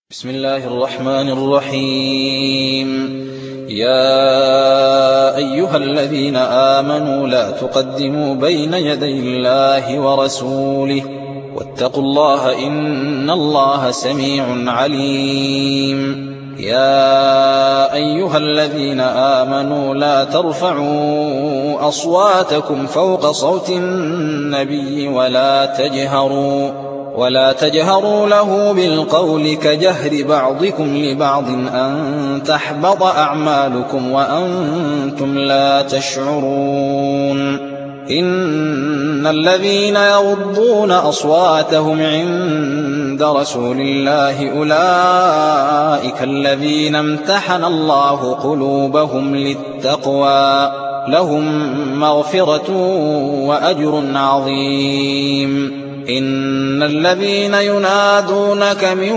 بسم الله الرحمن الرحيم. يا أيها الذين آمنوا لا تقدموا بين يدي الله ورسوله واتقوا الله إن الله سميع عليم. يا أيها الذين آمنوا لا ترفعوا أصواتكم فوق صوت النبي ولا تجهروا له بالقول كجهر بعضكم لبعض أن تحبط أعمالكم وأنتم لا تشعرون. إن الذين يغضون أصواتهم عند رسول الله أولئك الذين امتحن الله قلوبهم للتقوى لهم مغفرة وأجر عظيم. إن الذين ينادونك من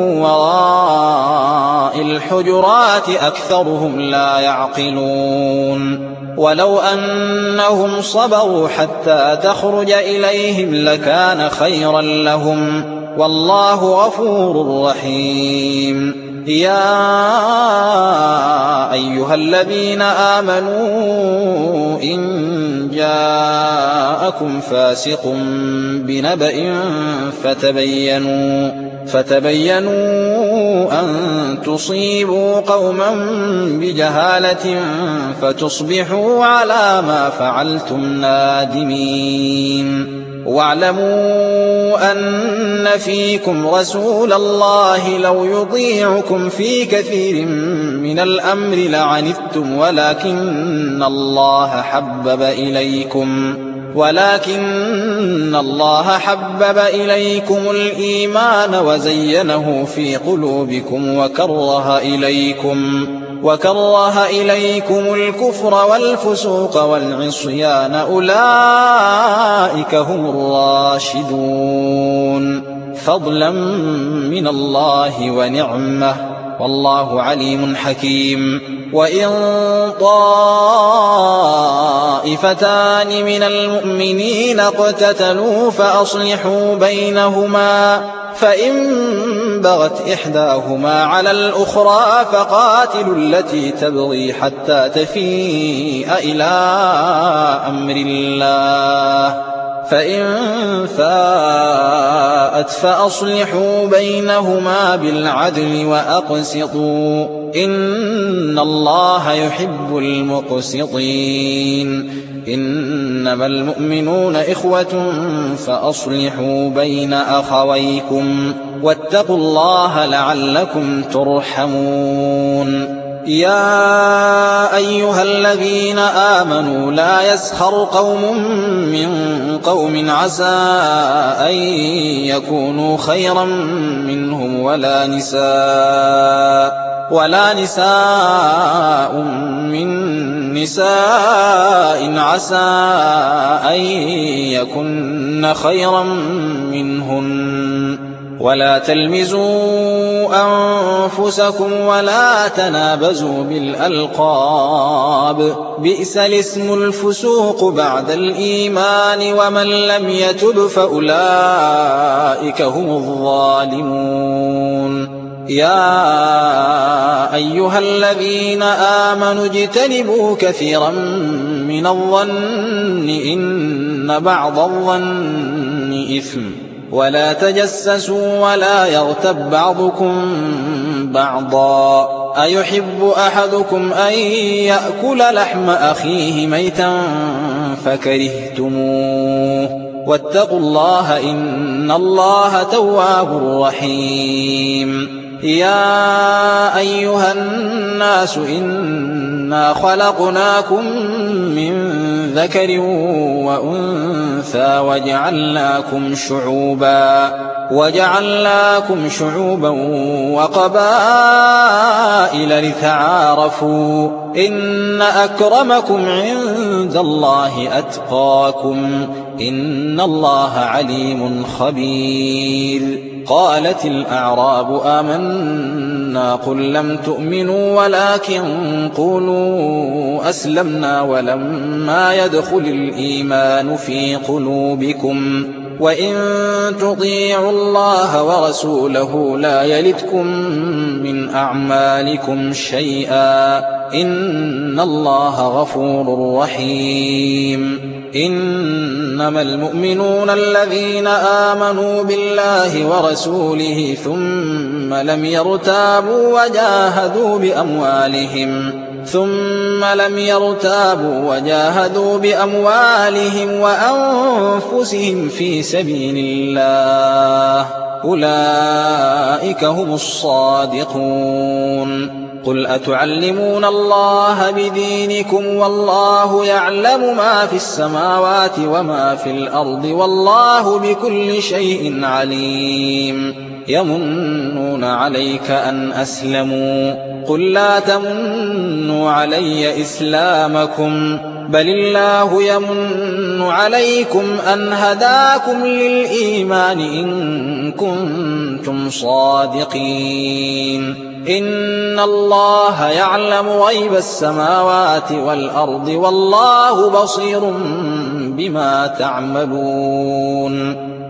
وراء الحجرات أكثرهم لا يعقلون. ولو أنهم صبروا حتى تخرج إليهم لكان خيرا لهم والله غفور رحيم. يا أيها الذين آمنوا إن جاءكم فاسق بنبأ فتبينوا أن تصيبوا قوما بجهالة فتصبحوا على ما فعلتم نادمين. واعلموا أن فيكم رسول الله لو يطيعكم في كثير من الأمر لعنتم ولكن الله حبب إليكم الإيمان وزينه في قلوبكم وكره إليكم الكفر والفسوق والعصيان أولئك هم الراشدون فضلا من الله ونعمة والله عليم حكيم. وإن طائفتان من المؤمنين اقتتلوا فأصلحوا بينهما فإن بغت إحداهما على الأخرى فقاتلوا التي تبغي حتى تفيء إلى أمر الله فإن فاءت فأصلحوا بينهما بالعدل وأقسطوا إن الله يحب المقسطين. إنما المؤمنون إخوة فأصلحوا بين أخويكم واتقوا الله لعلكم ترحمون. يا أيها الذين آمنوا لا يسخر قوم من قوم عسى أن يكونوا خيرا منهم ولا نساء من نساء عسى أن يكن خيرا منهن. ولا تلمزوا أنفسكم ولا تنابزوا بالألقاب بئس الاسم الفسوق بعد الإيمان ومن لم يتب فأولئك هم الظالمون. يا أيها الذين آمنوا اجتنبوا كثيرا من الظن إن بعض الظن إثم ولا تجسسوا ولا يغتب بعضكم بعضا أيحب أحدكم أن يأكل لحم أخيه ميتا فكرهتموه واتقوا الله إن الله تواب رحيم. يا أيها الناس إنا خلقناكم من ذكر وأنثى وجعلناكم شعوبا وقبائل لتعارفوا إن أكرمكم عند الله أتقاكم إن الله عليم خبير. قالت الأعراب آمنا قل لم تؤمنوا ولكن قولوا أسلمنا ولما يدخل الإيمان في قلوبكم وإن تطيعوا الله ورسوله لا يلتكم من أعمالكم شيئا إن الله غفور رحيم إنما المؤمنون الذين آمنوا بالله ورسوله ثم لم يرتابوا وجاهدوا بأموالهم وأنفسهم في سبيل الله أولئك هم الصادقون قل أتعلمون الله بدينكم والله يعلم ما في السماوات وما في الأرض والله بكل شيء عليم يمنون عليك أن أسلموا قل لا تمنوا علي إسلامكم بل الله يمن عليكم أن هداكم للإيمان إن كنتم صادقين إن الله يعلم غيب السماوات والأرض والله بصير بما تعملون